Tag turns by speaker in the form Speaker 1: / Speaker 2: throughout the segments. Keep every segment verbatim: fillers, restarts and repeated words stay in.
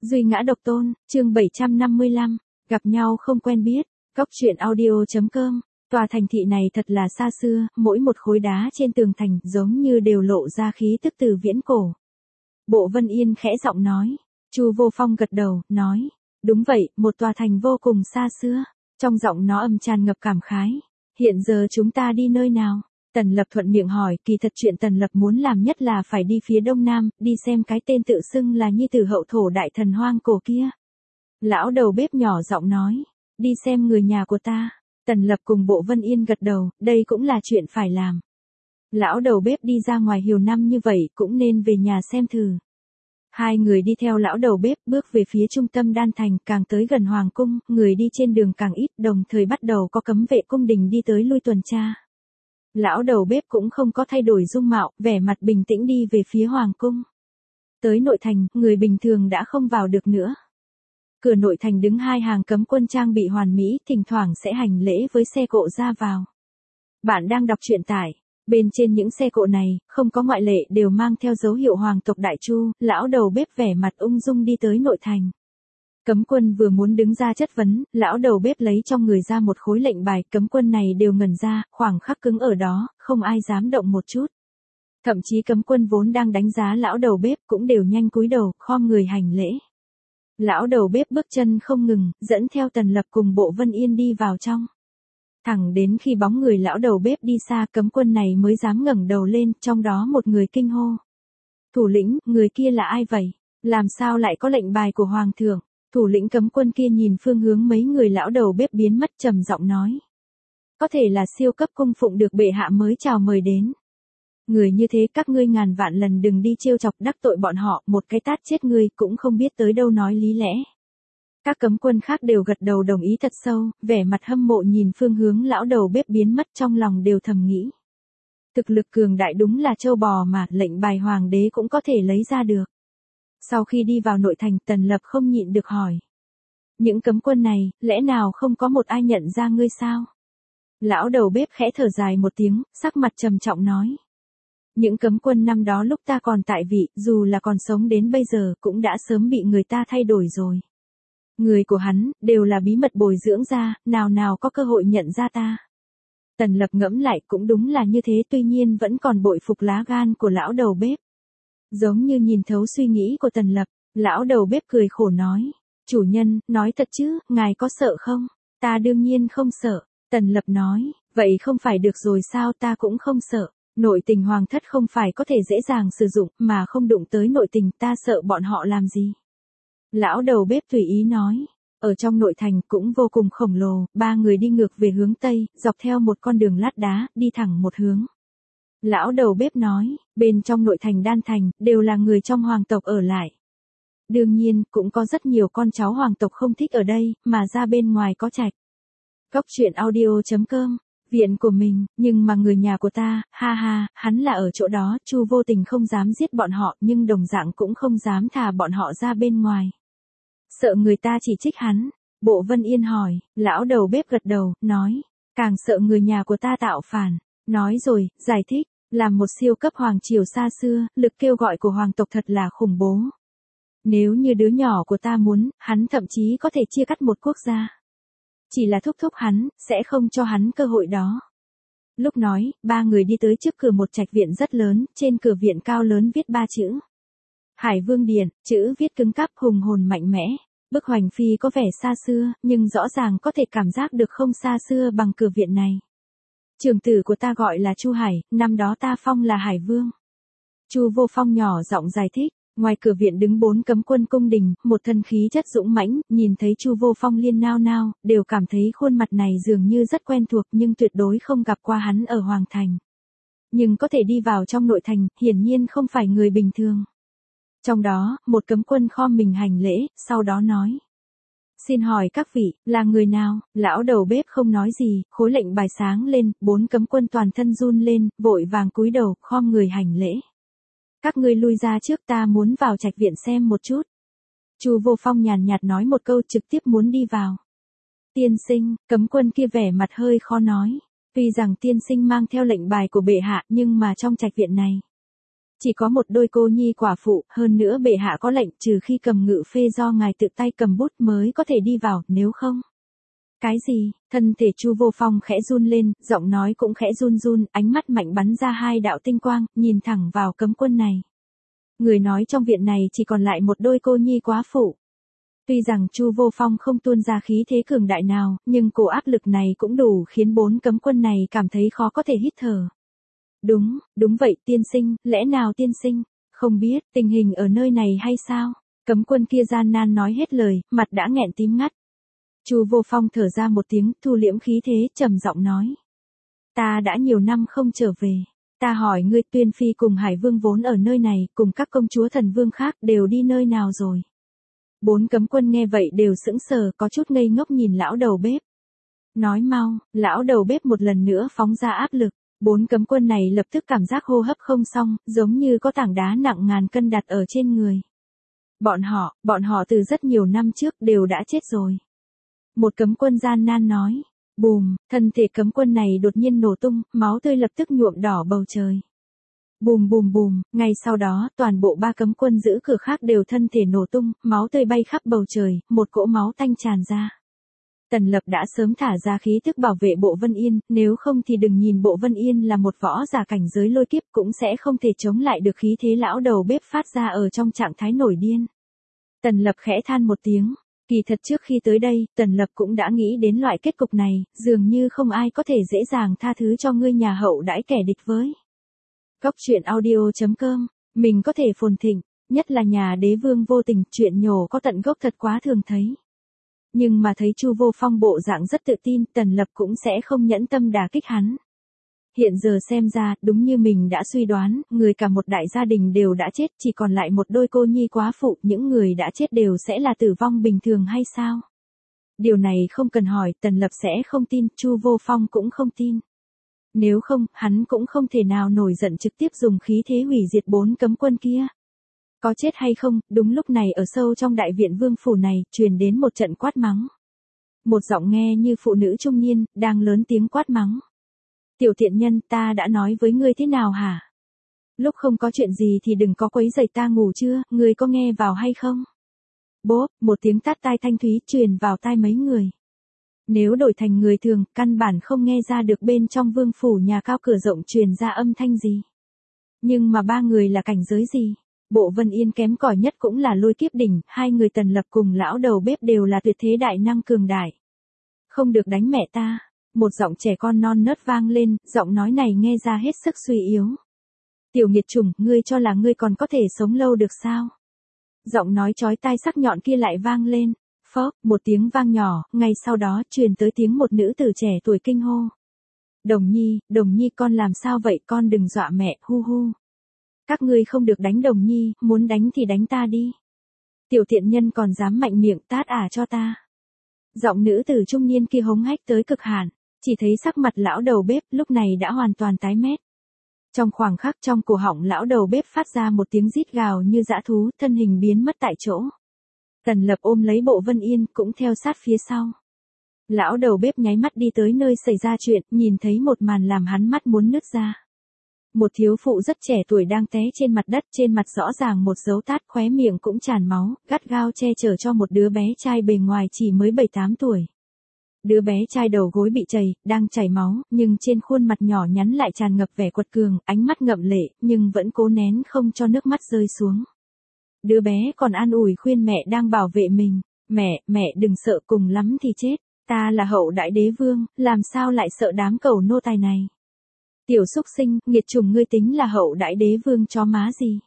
Speaker 1: Duy ngã độc tôn, chương bảy trăm năm mươi lăm, gặp nhau không quen biết, Cốc truyện audio chấm com. Tòa thành thị này thật là xa xưa, mỗi một khối đá trên tường thành giống như đều lộ ra khí tức từ viễn cổ. Bộ Vân Yên khẽ giọng nói. Chu Vô Phong gật đầu, nói. Đúng vậy, một tòa thành vô cùng xa xưa. Trong giọng nó âm tràn ngập cảm khái. Hiện giờ chúng ta đi nơi nào? Tần Lập thuận miệng hỏi, kỳ thật chuyện Tần Lập muốn làm nhất là phải đi phía đông nam, đi xem cái tên tự xưng là nhi tử hậu thổ đại thần hoang cổ kia. Lão đầu bếp nhỏ giọng nói, đi xem người nhà của ta. Tần Lập cùng Bộ Vân Yên gật đầu, đây cũng là chuyện phải làm. Lão đầu bếp đi ra ngoài nhiều năm như vậy cũng nên về nhà xem thử. Hai người đi theo lão đầu bếp bước về phía trung tâm đan thành, càng tới gần hoàng cung, người đi trên đường càng ít, đồng thời bắt đầu có cấm vệ cung đình đi tới lui tuần tra. Lão đầu bếp cũng không có thay đổi dung mạo, vẻ mặt bình tĩnh đi về phía hoàng cung. Tới nội thành, người bình thường đã không vào được nữa. Cửa nội thành đứng hai hàng cấm quân trang bị hoàn mỹ, thỉnh thoảng sẽ hành lễ với xe cộ ra vào. Bạn đang đọc truyện tải. Bên trên những xe cộ này, không có ngoại lệ đều mang theo dấu hiệu hoàng tộc Đại Chu, lão đầu bếp vẻ mặt ung dung đi tới nội thành. Cấm quân vừa muốn đứng ra chất vấn, lão đầu bếp lấy trong người ra một khối lệnh bài, cấm quân này đều ngẩn ra, khoảng khắc cứng ở đó, không ai dám động một chút. Thậm chí cấm quân vốn đang đánh giá lão đầu bếp cũng đều nhanh cúi đầu, khom người hành lễ. Lão đầu bếp bước chân không ngừng, dẫn theo Tần Lập cùng Bộ Vân Yên đi vào trong. Thẳng đến khi bóng người lão đầu bếp đi xa, cấm quân này mới dám ngẩng đầu lên, trong đó một người kinh hô. Thủ lĩnh, người kia là ai vậy? Làm sao lại có lệnh bài của hoàng thượng? Thủ lĩnh cấm quân kia nhìn phương hướng mấy người lão đầu bếp biến mất, trầm giọng nói. Có thể là siêu cấp cung phụng được bệ hạ mới chào mời đến. Người như thế các ngươi ngàn vạn lần đừng đi trêu chọc đắc tội bọn họ, một cái tát chết ngươi cũng không biết tới đâu nói lý lẽ. Các cấm quân khác đều gật đầu đồng ý thật sâu, vẻ mặt hâm mộ nhìn phương hướng lão đầu bếp biến mất, trong lòng đều thầm nghĩ. Thực lực cường đại đúng là châu bò mà, lệnh bài hoàng đế cũng có thể lấy ra được. Sau khi đi vào nội thành, Tần Lập không nhịn được hỏi. Những cấm quân này, lẽ nào không có một ai nhận ra ngươi sao? Lão đầu bếp khẽ thở dài một tiếng, sắc mặt trầm trọng nói. Những cấm quân năm đó lúc ta còn tại vị, dù là còn sống đến bây giờ, cũng đã sớm bị người ta thay đổi rồi. Người của hắn, đều là bí mật bồi dưỡng ra, nào nào có cơ hội nhận ra ta. Tần Lập ngẫm lại cũng đúng là như thế, tuy nhiên vẫn còn bội phục lá gan của lão đầu bếp. Giống như nhìn thấu suy nghĩ của Tần Lập, lão đầu bếp cười khổ nói. Chủ nhân, nói thật chứ, ngài có sợ không? Ta đương nhiên không sợ. Tần Lập nói, vậy không phải được rồi sao, ta cũng không sợ. Nội tình hoàng thất không phải có thể dễ dàng sử dụng, mà không đụng tới nội tình, ta sợ bọn họ làm gì? Lão đầu bếp tùy ý nói, ở trong nội thành cũng vô cùng khổng lồ, ba người đi ngược về hướng Tây, dọc theo một con đường lát đá, đi thẳng một hướng. Lão đầu bếp nói, bên trong nội thành đan thành, đều là người trong hoàng tộc ở lại. Đương nhiên, cũng có rất nhiều con cháu hoàng tộc không thích ở đây, mà ra bên ngoài có trạch. Cốc truyện audio chấm com. Viện của mình, nhưng mà người nhà của ta, ha ha, hắn là ở chỗ đó, Chu vô tình không dám giết bọn họ, nhưng đồng dạng cũng không dám thả bọn họ ra bên ngoài. Sợ người ta chỉ trích hắn. Bộ Vân Yên hỏi, lão đầu bếp gật đầu, nói, càng sợ người nhà của ta tạo phản. Nói rồi, giải thích, làm một siêu cấp hoàng triều xa xưa, lực kêu gọi của hoàng tộc thật là khủng bố. Nếu như đứa nhỏ của ta muốn, hắn thậm chí có thể chia cắt một quốc gia. Chỉ là thúc thúc hắn, sẽ không cho hắn cơ hội đó. Lúc nói, ba người đi tới trước cửa một trạch viện rất lớn, trên cửa viện cao lớn viết ba chữ. Hải Vương Điện, chữ viết cứng cáp hùng hồn mạnh mẽ. Bức hoành phi có vẻ xa xưa, nhưng rõ ràng có thể cảm giác được không xa xưa bằng cửa viện này. Trưởng tử của ta gọi là Chu Hải, năm đó ta phong là Hải Vương. Chu Vô Phong nhỏ giọng giải thích. Ngoài cửa viện đứng bốn cấm quân cung đình, một thân khí chất dũng mãnh, nhìn thấy Chu Vô Phong liên nao nao, đều cảm thấy khuôn mặt này dường như rất quen thuộc nhưng tuyệt đối không gặp qua hắn ở Hoàng Thành. Nhưng có thể đi vào trong nội thành, hiển nhiên không phải người bình thường. Trong đó, một cấm quân khom mình hành lễ, sau đó nói. Xin hỏi các vị, là người nào? Lão đầu bếp không nói gì, khối lệnh bài sáng lên, bốn cấm quân toàn thân run lên, vội vàng cúi đầu, khom người hành lễ. Các ngươi lui ra trước, ta muốn vào trạch viện xem một chút. Chu Vô Phong nhàn nhạt nói một câu, trực tiếp muốn đi vào. Tiên sinh, cấm quân kia vẻ mặt hơi khó nói. Tuy rằng tiên sinh mang theo lệnh bài của bệ hạ, nhưng mà trong trạch viện này. Chỉ có một đôi cô nhi quả phụ, hơn nữa bệ hạ có lệnh trừ khi cầm ngự phê do ngài tự tay cầm bút mới có thể đi vào, nếu không. Cái gì? Thân thể Chu Vô Phong khẽ run lên, giọng nói cũng khẽ run run, ánh mắt mạnh bắn ra hai đạo tinh quang, nhìn thẳng vào cấm quân này. Người nói trong viện này chỉ còn lại một đôi cô nhi quá phụ. Tuy rằng Chu Vô Phong không tuôn ra khí thế cường đại nào, nhưng cổ áp lực này cũng đủ khiến bốn cấm quân này cảm thấy khó có thể hít thở. Đúng, đúng vậy tiên sinh, lẽ nào tiên sinh, không biết tình hình ở nơi này hay sao? Cấm quân kia gian nan nói hết lời, mặt đã nghẹn tím ngắt. Chu Vô Phong thở ra một tiếng, thu liễm khí thế, trầm giọng nói. Ta đã nhiều năm không trở về. Ta hỏi ngươi, Tuyên Phi cùng Hải Vương vốn ở nơi này, cùng các công chúa thần vương khác đều đi nơi nào rồi? Bốn cấm quân nghe vậy đều sững sờ, có chút ngây ngốc nhìn lão đầu bếp. Nói mau, lão đầu bếp một lần nữa phóng ra áp lực. Bốn cấm quân này lập tức cảm giác hô hấp không xong, giống như có tảng đá nặng ngàn cân đặt ở trên người. Bọn họ, bọn họ từ rất nhiều năm trước đều đã chết rồi. Một cấm quân gian nan nói. Bùm, thân thể cấm quân này đột nhiên nổ tung, máu tươi lập tức nhuộm đỏ bầu trời. Bùm bùm bùm, ngay sau đó, toàn bộ ba cấm quân giữ cửa khác đều thân thể nổ tung, máu tươi bay khắp bầu trời, một cỗ máu tanh tràn ra. Tần Lập đã sớm thả ra khí thức bảo vệ Bộ Vân Yên, nếu không thì đừng nhìn Bộ Vân Yên là một võ giả cảnh giới lôi kiếp cũng sẽ không thể chống lại được khí thế lão đầu bếp phát ra ở trong trạng thái nổi điên. Tần Lập khẽ than một tiếng. Kỳ thật trước khi tới đây, Tần Lập cũng đã nghĩ đến loại kết cục này, dường như không ai có thể dễ dàng tha thứ cho ngươi nhà hậu đãi kẻ địch với. Góc truyện audio chấm com, mình có thể phồn thịnh, nhất là nhà đế vương vô tình, chuyện nhổ có tận gốc thật quá thường thấy. Nhưng mà thấy Chu Vô Phong bộ dạng rất tự tin, Tần Lập cũng sẽ không nhẫn tâm đả kích hắn. Hiện giờ xem ra, đúng như mình đã suy đoán, người cả một đại gia đình đều đã chết, chỉ còn lại một đôi cô nhi quá phụ, những người đã chết đều sẽ là tử vong bình thường hay sao? Điều này không cần hỏi, Tần Lập sẽ không tin, Chu Vô Phong cũng không tin. Nếu không, hắn cũng không thể nào nổi giận trực tiếp dùng khí thế hủy diệt bốn cấm quân kia. Có chết hay không, đúng lúc này ở sâu trong đại viện vương phủ này, truyền đến một trận quát mắng. Một giọng nghe như phụ nữ trung niên, đang lớn tiếng quát mắng. Tiểu tiện nhân, ta đã nói với ngươi thế nào hả? Lúc không có chuyện gì thì đừng có quấy rầy ta ngủ chưa, ngươi có nghe vào hay không? Bốp, một tiếng tát tai thanh thúy truyền vào tai mấy người. Nếu đổi thành người thường, căn bản không nghe ra được bên trong vương phủ nhà cao cửa rộng truyền ra âm thanh gì. Nhưng mà ba người là cảnh giới gì? Bộ Vân Yên kém cỏi nhất cũng là lôi kiếp đỉnh, hai người Tần Lập cùng lão đầu bếp đều là tuyệt thế đại năng cường đại. Không được đánh mẹ ta. Một giọng trẻ con non nớt vang lên, giọng nói này nghe ra hết sức suy yếu. Tiểu nghiệt chủng, ngươi cho là ngươi còn có thể sống lâu được sao? Giọng nói chói tai sắc nhọn kia lại vang lên. Phốc, một tiếng vang nhỏ, ngay sau đó truyền tới tiếng một nữ tử trẻ tuổi kinh hô. Đồng Nhi, Đồng Nhi con làm sao vậy, con đừng dọa mẹ, hu hu. Các ngươi không được đánh Đồng Nhi, muốn đánh thì đánh ta đi. Tiểu thiện nhân còn dám mạnh miệng tát ả cho ta. Giọng nữ tử trung niên kia hống hách tới cực hạn. Chỉ thấy sắc mặt lão đầu bếp lúc này đã hoàn toàn tái mét. Trong khoảng khắc trong cổ họng lão đầu bếp phát ra một tiếng rít gào như dã thú, thân hình biến mất tại chỗ. Tần Lập ôm lấy Bộ Vân Yên cũng theo sát phía sau. Lão đầu bếp nháy mắt đi tới nơi xảy ra chuyện, nhìn thấy một màn làm hắn mắt muốn nứt ra. Một thiếu phụ rất trẻ tuổi đang té trên mặt đất, trên mặt rõ ràng một dấu tát, khóe miệng cũng tràn máu, gắt gao che chở cho một đứa bé trai bề ngoài chỉ mới bảy tám tuổi. Đứa bé trai đầu gối bị chảy, đang chảy máu, nhưng trên khuôn mặt nhỏ nhắn lại tràn ngập vẻ quật cường, ánh mắt ngậm lệ, nhưng vẫn cố nén không cho nước mắt rơi xuống. Đứa bé còn an ủi khuyên mẹ đang bảo vệ mình, mẹ, mẹ đừng sợ, cùng lắm thì chết, ta là hậu đại đế vương, làm sao lại sợ đám cẩu nô tài này. Tiểu súc sinh, nghiệt chủng, ngươi tính là hậu đại đế vương chó má gì.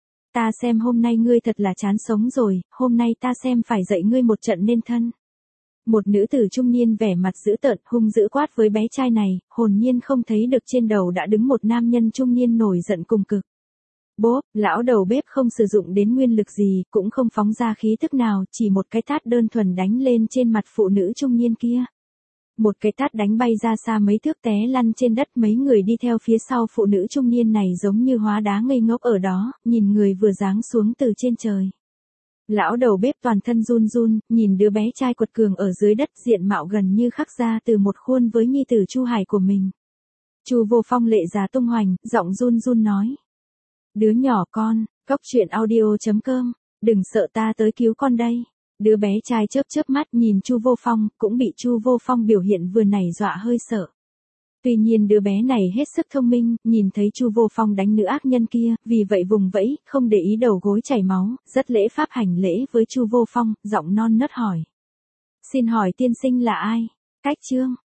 Speaker 1: Ta xem hôm nay ngươi thật là chán sống rồi, hôm nay ta xem phải dạy ngươi một trận nên thân. Một nữ tử trung niên vẻ mặt dữ tợn, hung dữ quát với bé trai này, hồn nhiên không thấy được trên đầu đã đứng một nam nhân trung niên nổi giận cùng cực. Bốp, lão đầu bếp không sử dụng đến nguyên lực gì, cũng không phóng ra khí thức nào, chỉ một cái tát đơn thuần đánh lên trên mặt phụ nữ trung niên kia. Một cái tát đánh bay ra xa mấy thước té lăn trên đất, mấy người đi theo phía sau phụ nữ trung niên này giống như hóa đá ngây ngốc ở đó, nhìn người vừa giáng xuống từ trên trời. Lão đầu bếp toàn thân run run, nhìn đứa bé trai quật cường ở dưới đất, diện mạo gần như khắc ra từ một khuôn với nhi tử Chu Hải của mình. Chu Vô Phong lệ giá tung hoành, giọng run run nói. Đứa nhỏ con, cốc truyện audio chấm com, đừng sợ ta tới cứu con đây. Đứa bé trai chớp chớp mắt nhìn Chu Vô Phong, cũng bị Chu Vô Phong biểu hiện vừa nãy dọa hơi sợ. Tuy nhiên đứa bé này hết sức thông minh, nhìn thấy Chu Vô Phong đánh nữ ác nhân kia, vì vậy vùng vẫy, không để ý đầu gối chảy máu, rất lễ phép hành lễ với Chu Vô Phong, giọng non nớt hỏi. Xin hỏi tiên sinh là ai? Cách chương.